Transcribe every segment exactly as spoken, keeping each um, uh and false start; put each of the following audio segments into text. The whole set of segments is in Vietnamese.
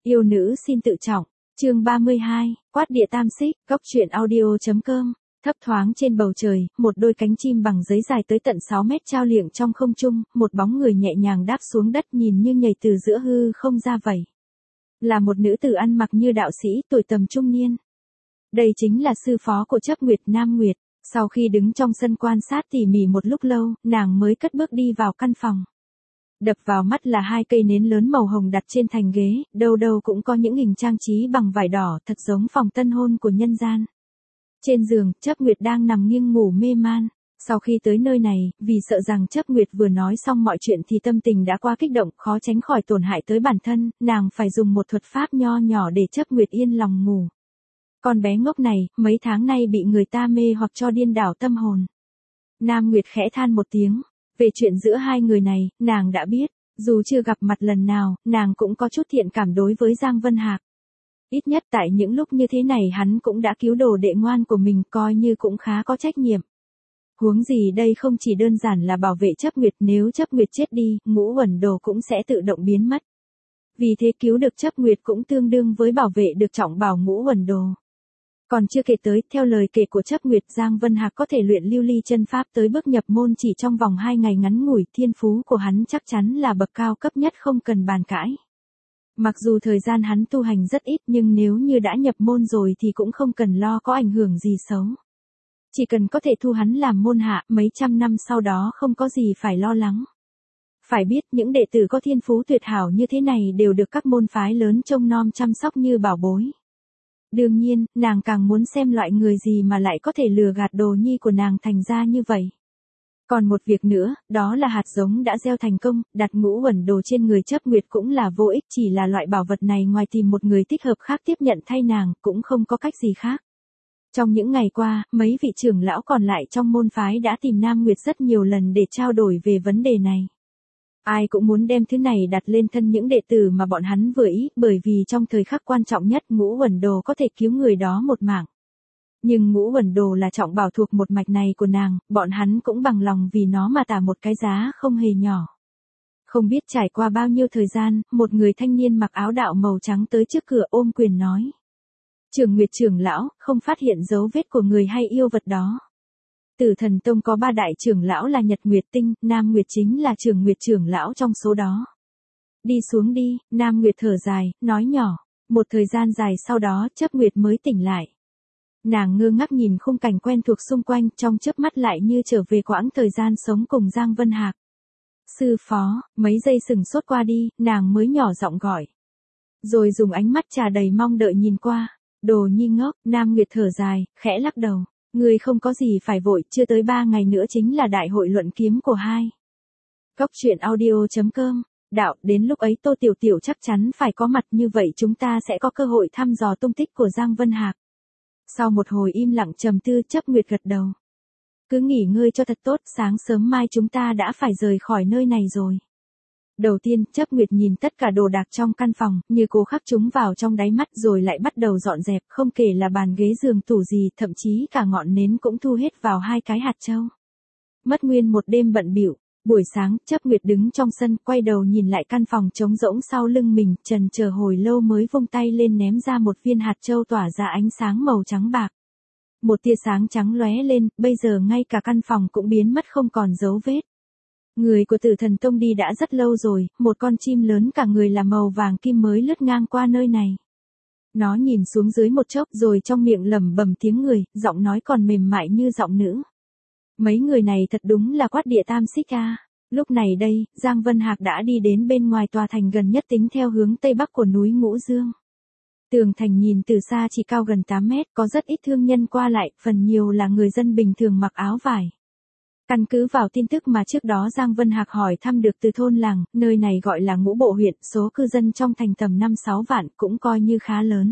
Yêu nữ xin tự trọng, chương ba mươi hai, quát địa tam xích, góc truyện audio.com. Thấp thoáng trên bầu trời, một đôi cánh chim bằng giấy dài tới tận sáu mét trao liệng trong không trung, một bóng người nhẹ nhàng đáp xuống đất nhìn như nhảy từ giữa hư không ra vậy. Là một nữ tử ăn mặc như đạo sĩ tuổi tầm trung niên. Đây chính là sư phó của Chấp Nguyệt, Nam Nguyệt. Sau khi đứng trong sân quan sát tỉ mỉ một lúc lâu, nàng mới cất bước đi vào căn phòng. Đập vào mắt là hai cây nến lớn màu hồng đặt trên thành ghế, đâu đâu cũng có những hình trang trí bằng vải đỏ thật giống phòng tân hôn của nhân gian. Trên giường, Chấp Nguyệt đang nằm nghiêng ngủ mê man. Sau khi tới nơi này, vì sợ rằng Chấp Nguyệt vừa nói xong mọi chuyện thì tâm tình đã quá kích động, khó tránh khỏi tổn hại tới bản thân, nàng phải dùng một thuật pháp nho nhỏ để Chấp Nguyệt yên lòng ngủ. Con bé ngốc này, mấy tháng nay bị người ta mê hoặc cho điên đảo tâm hồn. Nam Nguyệt khẽ than một tiếng. Về chuyện giữa hai người này, nàng đã biết, dù chưa gặp mặt lần nào, nàng cũng có chút thiện cảm đối với Giang Vân Hạc. Ít nhất tại những lúc như thế này hắn cũng đã cứu đồ đệ ngoan của mình, coi như cũng khá có trách nhiệm. Huống gì đây không chỉ đơn giản là bảo vệ Chấp Nguyệt, nếu Chấp Nguyệt chết đi, Ngũ Uẩn Đồ cũng sẽ tự động biến mất. Vì thế cứu được Chấp Nguyệt cũng tương đương với bảo vệ được trọng bảo Ngũ Uẩn Đồ. Còn chưa kể tới, theo lời kể của Chấp Nguyệt, Giang Vân Hạc có thể luyện lưu ly chân pháp tới bước nhập môn chỉ trong vòng hai ngày ngắn ngủi, thiên phú của hắn chắc chắn là bậc cao cấp nhất không cần bàn cãi. Mặc dù thời gian hắn tu hành rất ít nhưng nếu như đã nhập môn rồi thì cũng không cần lo có ảnh hưởng gì xấu. Chỉ cần có thể thu hắn làm môn hạ, mấy trăm năm sau đó không có gì phải lo lắng. Phải biết những đệ tử có thiên phú tuyệt hảo như thế này đều được các môn phái lớn trông nom chăm sóc như bảo bối. Đương nhiên, nàng càng muốn xem loại người gì mà lại có thể lừa gạt đồ nhi của nàng thành ra như vậy. Còn một việc nữa, đó là hạt giống đã gieo thành công, đặt Ngũ Uẩn Đồ trên người Chấp Nguyệt cũng là vô ích, chỉ là loại bảo vật này ngoài tìm một người thích hợp khác tiếp nhận thay nàng, cũng không có cách gì khác. Trong những ngày qua, mấy vị trưởng lão còn lại trong môn phái đã tìm Nam Nguyệt rất nhiều lần để trao đổi về vấn đề này. Ai cũng muốn đem thứ này đặt lên thân những đệ tử mà bọn hắn vừa ý, bởi vì trong thời khắc quan trọng nhất Ngũ Uẩn Đồ có thể cứu người đó một mạng. Nhưng Ngũ Uẩn Đồ là trọng bảo thuộc một mạch này của nàng, bọn hắn cũng bằng lòng vì nó mà trả một cái giá không hề nhỏ. Không biết trải qua bao nhiêu thời gian, một người thanh niên mặc áo đạo màu trắng tới trước cửa ôm quyền nói. Trưởng Nguyệt trưởng lão, không phát hiện dấu vết của người hay yêu vật đó. Tử Thần Tông có ba đại trưởng lão là Nhật Nguyệt Tinh, Nam Nguyệt chính là Trường Nguyệt trưởng lão trong số đó. Đi xuống đi, Nam Nguyệt thở dài, nói nhỏ. Một thời gian dài sau đó Chấp Nguyệt mới tỉnh lại. Nàng ngơ ngác nhìn khung cảnh quen thuộc xung quanh, trong chớp mắt lại như trở về quãng thời gian sống cùng Giang Vân Hạc. Sư phó, mấy giây sừng sốt qua đi, nàng mới nhỏ giọng gọi. Rồi dùng ánh mắt trà đầy mong đợi nhìn qua. Đồ nhi ngốc, Nam Nguyệt thở dài, khẽ lắc đầu. Người không có gì phải vội, chưa tới ba ngày nữa chính là đại hội luận kiếm của hai. Góc truyện audio.com. Đạo, đến lúc ấy Tô Tiểu Tiểu chắc chắn phải có mặt, như vậy chúng ta sẽ có cơ hội thăm dò tung tích của Giang Vân Hạc. Sau một hồi im lặng trầm tư, Chấp Nguyệt gật đầu. Cứ nghỉ ngơi cho thật tốt, sáng sớm mai chúng ta đã phải rời khỏi nơi này rồi. Đầu tiên, Chấp Nguyệt nhìn tất cả đồ đạc trong căn phòng, như cố khắc chúng vào trong đáy mắt rồi lại bắt đầu dọn dẹp, không kể là bàn ghế giường tủ gì, thậm chí cả ngọn nến cũng thu hết vào hai cái hạt châu. Mất nguyên một đêm bận bịu, buổi sáng, Chấp Nguyệt đứng trong sân, quay đầu nhìn lại căn phòng trống rỗng sau lưng mình, trần chờ hồi lâu mới vung tay lên ném ra một viên hạt châu tỏa ra ánh sáng màu trắng bạc. Một tia sáng trắng lóe lên, bây giờ ngay cả căn phòng cũng biến mất không còn dấu vết. Người của Tử Thần Tông đi đã rất lâu rồi, một con chim lớn cả người là màu vàng kim mới lướt ngang qua nơi này. Nó nhìn xuống dưới một chốc rồi trong miệng lẩm bẩm tiếng người, giọng nói còn mềm mại như giọng nữ. Mấy người này thật đúng là quát địa tam xích a. Lúc này đây, Giang Vân Hạc đã đi đến bên ngoài tòa thành gần nhất tính theo hướng tây bắc của núi Ngũ Dương. Tường thành nhìn từ xa chỉ cao gần tám mét, có rất ít thương nhân qua lại, phần nhiều là người dân bình thường mặc áo vải. Căn cứ vào tin tức mà trước đó Giang Vân Hạc hỏi thăm được từ thôn làng, nơi này gọi là Ngũ Bộ huyện, số cư dân trong thành tầm năm sáu vạn, cũng coi như khá lớn.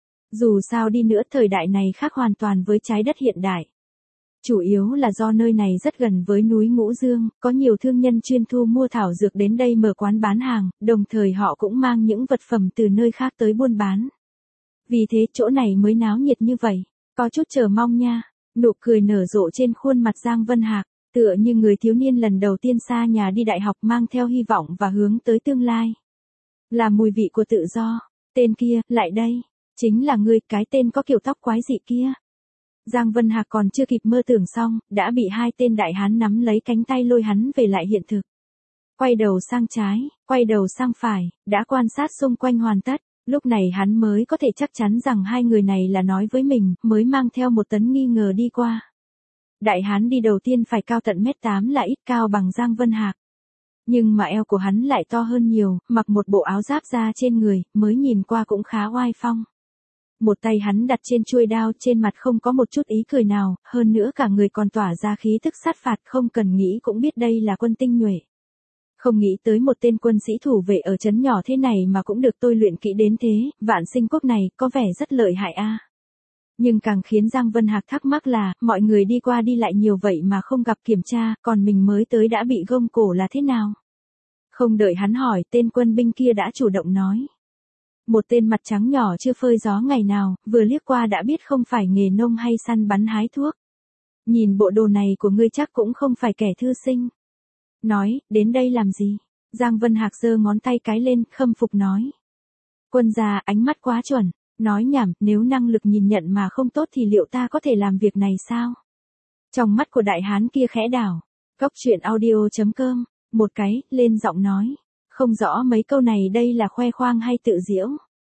Dù sao đi nữa thời đại này khác hoàn toàn với trái đất hiện đại. Chủ yếu là do nơi này rất gần với núi Ngũ Dương, có nhiều thương nhân chuyên thu mua thảo dược đến đây mở quán bán hàng, đồng thời họ cũng mang những vật phẩm từ nơi khác tới buôn bán. Vì thế chỗ này mới náo nhiệt như vậy, có chút chờ mong nha. Nụ cười nở rộ trên khuôn mặt Giang Vân Hạc, tựa như người thiếu niên lần đầu tiên xa nhà đi đại học mang theo hy vọng và hướng tới tương lai. Là mùi vị của tự do. Tên kia, lại đây. Chính là ngươi, cái tên có kiểu tóc quái dị kia. Giang Vân Hạc còn chưa kịp mơ tưởng xong, đã bị hai tên đại hán nắm lấy cánh tay lôi hắn về lại hiện thực. Quay đầu sang trái, quay đầu sang phải, đã quan sát xung quanh hoàn tất. Lúc này hắn mới có thể chắc chắn rằng hai người này là nói với mình, mới mang theo một tấn nghi ngờ đi qua. Đại hán đi đầu tiên phải cao tận mét tám là ít cao bằng Giang Vân Hạc. Nhưng mà eo của hắn lại to hơn nhiều, mặc một bộ áo giáp da trên người, mới nhìn qua cũng khá oai phong. Một tay hắn đặt trên chuôi đao, trên mặt không có một chút ý cười nào, hơn nữa cả người còn tỏa ra khí tức sát phạt, không cần nghĩ cũng biết đây là quân tinh nhuệ. Không nghĩ tới một tên quân sĩ thủ vệ ở trấn nhỏ thế này mà cũng được tôi luyện kỹ đến thế, Vạn Sinh Quốc này có vẻ rất lợi hại a. Nhưng càng khiến Giang Vân Hạc thắc mắc là, mọi người đi qua đi lại nhiều vậy mà không gặp kiểm tra, còn mình mới tới đã bị gông cổ là thế nào? Không đợi hắn hỏi, tên quân binh kia đã chủ động nói. Một tên mặt trắng nhỏ chưa phơi gió ngày nào, vừa liếc qua đã biết không phải nghề nông hay săn bắn hái thuốc. Nhìn bộ đồ này của ngươi chắc cũng không phải kẻ thư sinh. Nói, đến đây làm gì? Giang Vân Hạc giơ ngón tay cái lên, khâm phục nói. Quân gia, ánh mắt quá chuẩn. Nói nhảm, nếu năng lực nhìn nhận mà không tốt thì liệu ta có thể làm việc này sao? Trong mắt của đại hán kia khẽ đảo. Cốc truyện audio chấm com, một cái, lên giọng nói. Không rõ mấy câu này đây là khoe khoang hay tự giễu.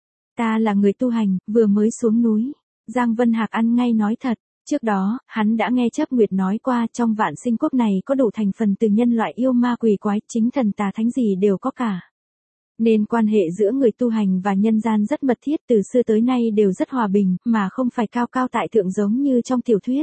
Ta là người tu hành, vừa mới xuống núi. Giang Vân Hạc ăn ngay nói thật. Trước đó, hắn đã nghe Chấp Nguyệt nói qua trong Vạn Sinh Quốc này có đủ thành phần từ nhân loại yêu ma quỷ quái, chính thần tà thánh gì đều có cả. Nên quan hệ giữa người tu hành và nhân gian rất mật thiết, từ xưa tới nay đều rất hòa bình, mà không phải cao cao tại thượng giống như trong tiểu thuyết.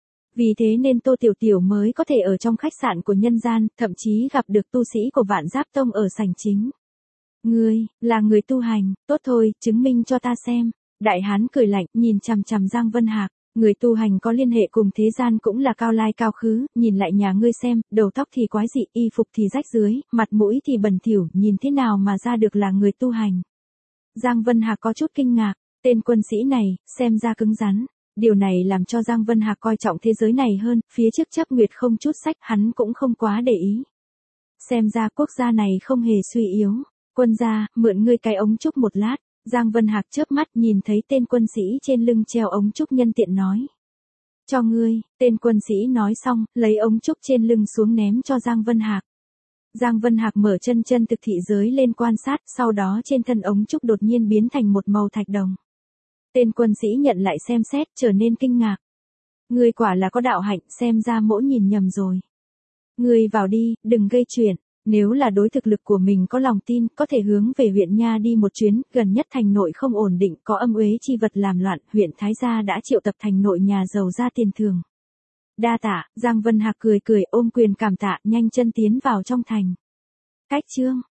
Vì thế nên Tô Tiểu Tiểu mới có thể ở trong khách sạn của nhân gian, thậm chí gặp được tu sĩ của Vạn Giáp Tông ở sảnh chính. Ngươi, là người tu hành, tốt thôi, chứng minh cho ta xem. Đại hán cười lạnh, nhìn chằm chằm Giang Vân Hạc. Người tu hành có liên hệ cùng thế gian cũng là cao lai cao khứ, nhìn lại nhà ngươi xem, đầu tóc thì quái dị, y phục thì rách rưới, mặt mũi thì bẩn thỉu, nhìn thế nào mà ra được là người tu hành. Giang Vân Hạc có chút kinh ngạc, tên quân sĩ này, xem ra cứng rắn. Điều này làm cho Giang Vân Hạc coi trọng thế giới này hơn, phía trước Chấp Nguyệt không chút sách, hắn cũng không quá để ý. Xem ra quốc gia này không hề suy yếu. Quân gia, mượn ngươi cái ống trúc một lát. Giang Vân Hạc chớp mắt nhìn thấy tên quân sĩ trên lưng treo ống trúc nhân tiện nói. Cho ngươi, tên quân sĩ nói xong, lấy ống trúc trên lưng xuống ném cho Giang Vân Hạc. Giang Vân Hạc mở chân chân thực thị giới lên quan sát, sau đó trên thân ống trúc đột nhiên biến thành một màu thạch đồng. Tên quân sĩ nhận lại xem xét, trở nên kinh ngạc. Ngươi quả là có đạo hạnh, xem ra mỗ nhìn nhầm rồi. Ngươi vào đi, đừng gây chuyện. Nếu là đối thực lực của mình có lòng tin, có thể hướng về huyện Nha đi một chuyến, gần nhất thành nội không ổn định, có âm uế chi vật làm loạn, huyện Thái Gia đã triệu tập thành nội nhà giàu ra tiền thường. Đa tạ, Giang Vân Hạc cười cười ôm quyền cảm tạ, nhanh chân tiến vào trong thành. Cách chương